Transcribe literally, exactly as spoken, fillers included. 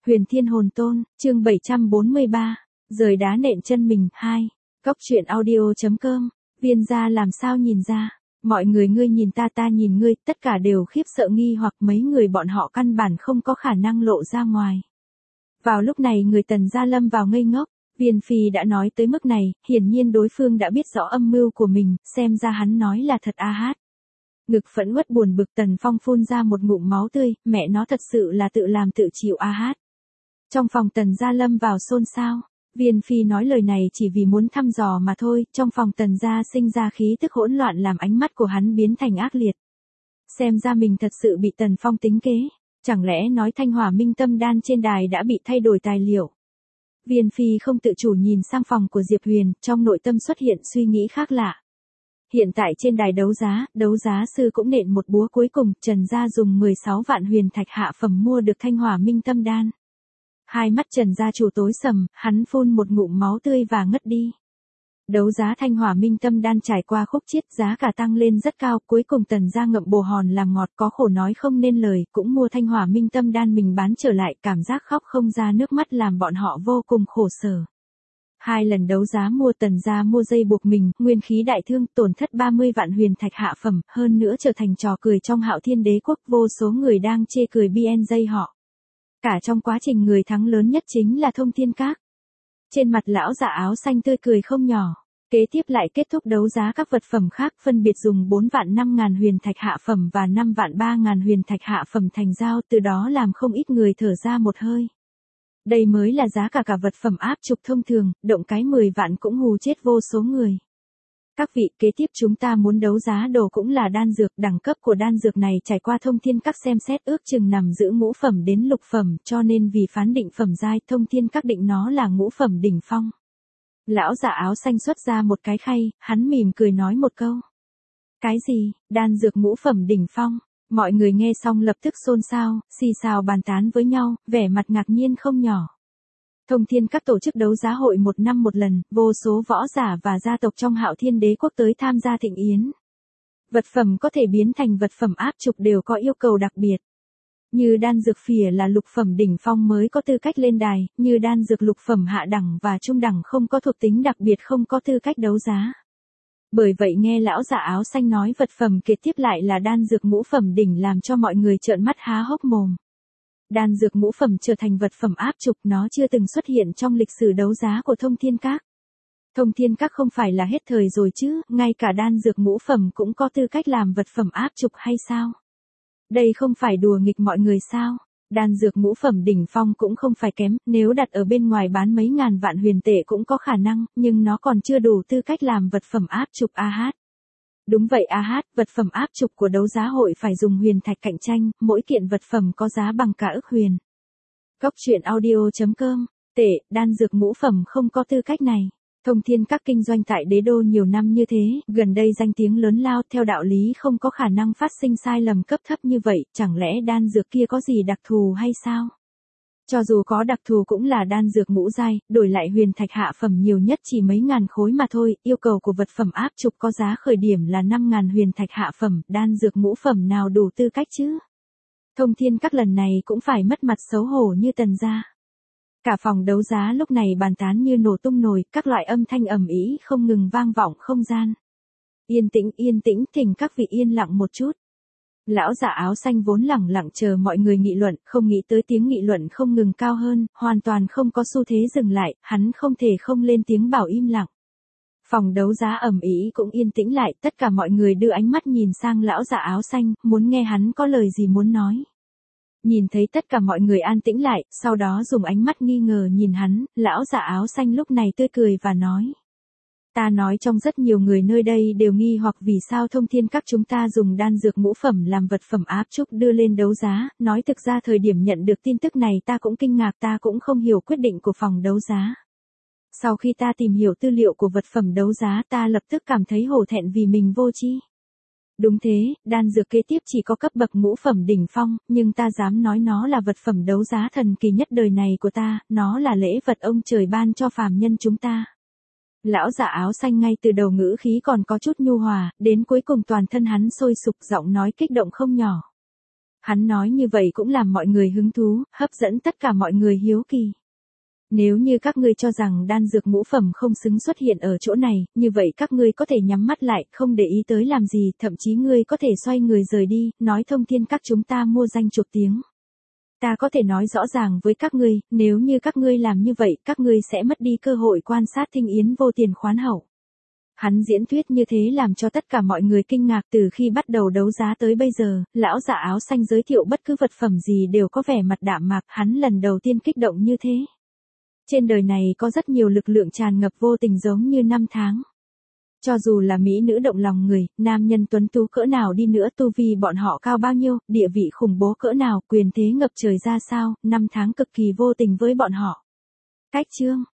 Huyền Thiên Hồn Tôn, chương bảy trăm bốn mươi ba, rời đá nện chân mình, hai. Góc truyện audio.com, Viên gia làm sao nhìn ra, mọi người ngươi nhìn ta ta nhìn ngươi, tất cả đều khiếp sợ nghi hoặc mấy người bọn họ căn bản không có khả năng lộ ra ngoài. Vào lúc này người Tần gia lâm vào ngây ngốc, Viên Phi đã nói tới mức này, hiển nhiên đối phương đã biết rõ âm mưu của mình, xem ra hắn nói là thật a hát. Ngực phẫn uất buồn bực Tần Phong phun ra một ngụm máu tươi, mẹ nó thật sự là tự làm tự chịu a hát. Trong phòng Tần gia lâm vào xôn xao, Viên Phi nói lời này chỉ vì muốn thăm dò mà thôi, trong phòng Tần gia sinh ra khí tức hỗn loạn làm ánh mắt của hắn biến thành ác liệt. Xem ra mình thật sự bị Tần Phong tính kế, chẳng lẽ nói Thanh Hỏa Minh Tâm Đan trên đài đã bị thay đổi tài liệu. Viên Phi không tự chủ nhìn sang phòng của Diệp Huyền, trong nội tâm xuất hiện suy nghĩ khác lạ. Hiện tại trên đài đấu giá, đấu giá sư cũng nện một búa cuối cùng, Trần gia dùng mười sáu vạn huyền thạch hạ phẩm mua được Thanh Hỏa Minh Tâm Đan. Hai mắt Trần gia chủ tối sầm, hắn phun một ngụm máu tươi và ngất đi. Đấu giá Thanh Hỏa Minh Tâm Đan trải qua khúc chiết, giá cả tăng lên rất cao, cuối cùng Tần gia ngậm bồ hòn làm ngọt, có khổ nói không nên lời, cũng mua Thanh Hỏa Minh Tâm Đan mình bán trở lại, cảm giác khóc không ra nước mắt làm bọn họ vô cùng khổ sở. Hai lần đấu giá mua Tần gia mua dây buộc mình, nguyên khí đại thương, tổn thất ba mươi vạn huyền thạch hạ phẩm, hơn nữa trở thành trò cười trong Hạo Thiên Đế quốc, vô số người đang chê cười bê en dây họ. Cả trong quá trình người thắng lớn nhất chính là Thông Thiên Các. Trên mặt lão già áo xanh tươi cười không nhỏ. Kế tiếp lại kết thúc đấu giá các vật phẩm khác, phân biệt dùng bốn vạn năm ngàn huyền thạch hạ phẩm và năm vạn ba ngàn huyền thạch hạ phẩm thành giao, từ đó làm không ít người thở ra một hơi. Đây mới là giá cả cả vật phẩm áp trục thông thường, động cái mười vạn cũng hù chết vô số người. Các vị, kế tiếp chúng ta muốn đấu giá đồ cũng là đan dược, đẳng cấp của đan dược này trải qua Thông Thiên Các xem xét ước chừng nằm giữ ngũ phẩm đến lục phẩm, cho nên vì phán định phẩm giai, Thông Thiên Các định nó là ngũ phẩm đỉnh phong. Lão già áo xanh xuất ra một cái khay, hắn mỉm cười nói một câu. Cái gì, đan dược ngũ phẩm đỉnh phong? Mọi người nghe xong lập tức xôn xao, xì xào bàn tán với nhau, vẻ mặt ngạc nhiên không nhỏ. Thông Thiên Các tổ chức đấu giá hội một năm một lần, vô số võ giả và gia tộc trong Hạo Thiên Đế quốc tới tham gia thịnh yến. Vật phẩm có thể biến thành vật phẩm áp trục đều có yêu cầu đặc biệt. Như đan dược phìa là lục phẩm đỉnh phong mới có tư cách lên đài, như đan dược lục phẩm hạ đẳng và trung đẳng không có thuộc tính đặc biệt không có tư cách đấu giá. Bởi vậy nghe lão già áo xanh nói vật phẩm kế tiếp lại là đan dược ngũ phẩm đỉnh làm cho mọi người trợn mắt há hốc mồm. Đan dược ngũ phẩm trở thành vật phẩm áp trục, nó chưa từng xuất hiện trong lịch sử đấu giá của Thông Thiên Các. Thông Thiên Các không phải là hết thời rồi chứ, ngay cả đan dược ngũ phẩm cũng có tư cách làm vật phẩm áp trục hay sao? Đây không phải đùa nghịch mọi người sao? Đan dược ngũ phẩm đỉnh phong cũng không phải kém, nếu đặt ở bên ngoài bán mấy ngàn vạn huyền tệ cũng có khả năng, nhưng nó còn chưa đủ tư cách làm vật phẩm áp trục a hát. Đúng vậy a hát, vật phẩm áp trục của đấu giá hội phải dùng huyền thạch cạnh tranh, mỗi kiện vật phẩm có giá bằng cả ức huyền. Góc truyện audio.com, tệ, đan dược ngũ phẩm không có tư cách này. Thông Thiên Các kinh doanh tại đế đô nhiều năm như thế, gần đây danh tiếng lớn lao, theo đạo lý không có khả năng phát sinh sai lầm cấp thấp như vậy, chẳng lẽ đan dược kia có gì đặc thù hay sao? Cho dù có đặc thù cũng là đan dược ngũ giai, đổi lại huyền thạch hạ phẩm nhiều nhất chỉ mấy ngàn khối mà thôi, yêu cầu của vật phẩm áp trục có giá khởi điểm là năm ngàn huyền thạch hạ phẩm, đan dược ngũ phẩm nào đủ tư cách chứ? Thông Thiên Các lần này cũng phải mất mặt xấu hổ như Tần gia. Cả phòng đấu giá lúc này bàn tán như nổ tung nồi, các loại âm thanh ầm ĩ không ngừng vang vọng không gian. Yên tĩnh, yên tĩnh, thỉnh các vị yên lặng một chút. Lão già áo xanh vốn lẳng lặng chờ mọi người nghị luận, không nghĩ tới tiếng nghị luận không ngừng cao hơn, hoàn toàn không có xu thế dừng lại, hắn không thể không lên tiếng bảo im lặng. Phòng đấu giá ầm ĩ cũng yên tĩnh lại, tất cả mọi người đưa ánh mắt nhìn sang lão già áo xanh, muốn nghe hắn có lời gì muốn nói. Nhìn thấy tất cả mọi người an tĩnh lại, sau đó dùng ánh mắt nghi ngờ nhìn hắn, lão già áo xanh lúc này tươi cười và nói. Ta nói trong rất nhiều người nơi đây đều nghi hoặc vì sao Thông Thiên Các chúng ta dùng đan dược ngũ phẩm làm vật phẩm áp trục đưa lên đấu giá, nói thực ra thời điểm nhận được tin tức này ta cũng kinh ngạc, ta cũng không hiểu quyết định của phòng đấu giá. Sau khi ta tìm hiểu tư liệu của vật phẩm đấu giá ta lập tức cảm thấy hổ thẹn vì mình vô tri. Đúng thế, đan dược kế tiếp chỉ có cấp bậc ngũ phẩm đỉnh phong, nhưng ta dám nói nó là vật phẩm đấu giá thần kỳ nhất đời này của ta, nó là lễ vật ông trời ban cho phàm nhân chúng ta. Lão già áo xanh ngay từ đầu ngữ khí còn có chút nhu hòa, đến cuối cùng toàn thân hắn sôi sục giọng nói kích động không nhỏ. Hắn nói như vậy cũng làm mọi người hứng thú, hấp dẫn tất cả mọi người hiếu kỳ. Nếu như các ngươi cho rằng đan dược ngũ phẩm không xứng xuất hiện ở chỗ này, như vậy các ngươi có thể nhắm mắt lại, không để ý tới làm gì, thậm chí ngươi có thể xoay người rời đi, nói thông thiên các chúng ta mua danh chuộc tiếng. Ta có thể nói rõ ràng với các ngươi, nếu như các ngươi làm như vậy, các ngươi sẽ mất đi cơ hội quan sát Thinh Yến vô tiền khoán hậu. Hắn diễn thuyết như thế làm cho tất cả mọi người kinh ngạc. Từ khi bắt đầu đấu giá tới bây giờ, lão giả áo xanh giới thiệu bất cứ vật phẩm gì đều có vẻ mặt đạm mạc, hắn lần đầu tiên kích động như thế. Trên đời này có rất nhiều lực lượng tràn ngập vô tình giống như năm tháng. Cho dù là mỹ nữ động lòng người, nam nhân tuấn tú cỡ nào đi nữa, tu vi bọn họ cao bao nhiêu, địa vị khủng bố cỡ nào, quyền thế ngập trời ra sao, năm tháng cực kỳ vô tình với bọn họ. Cách chương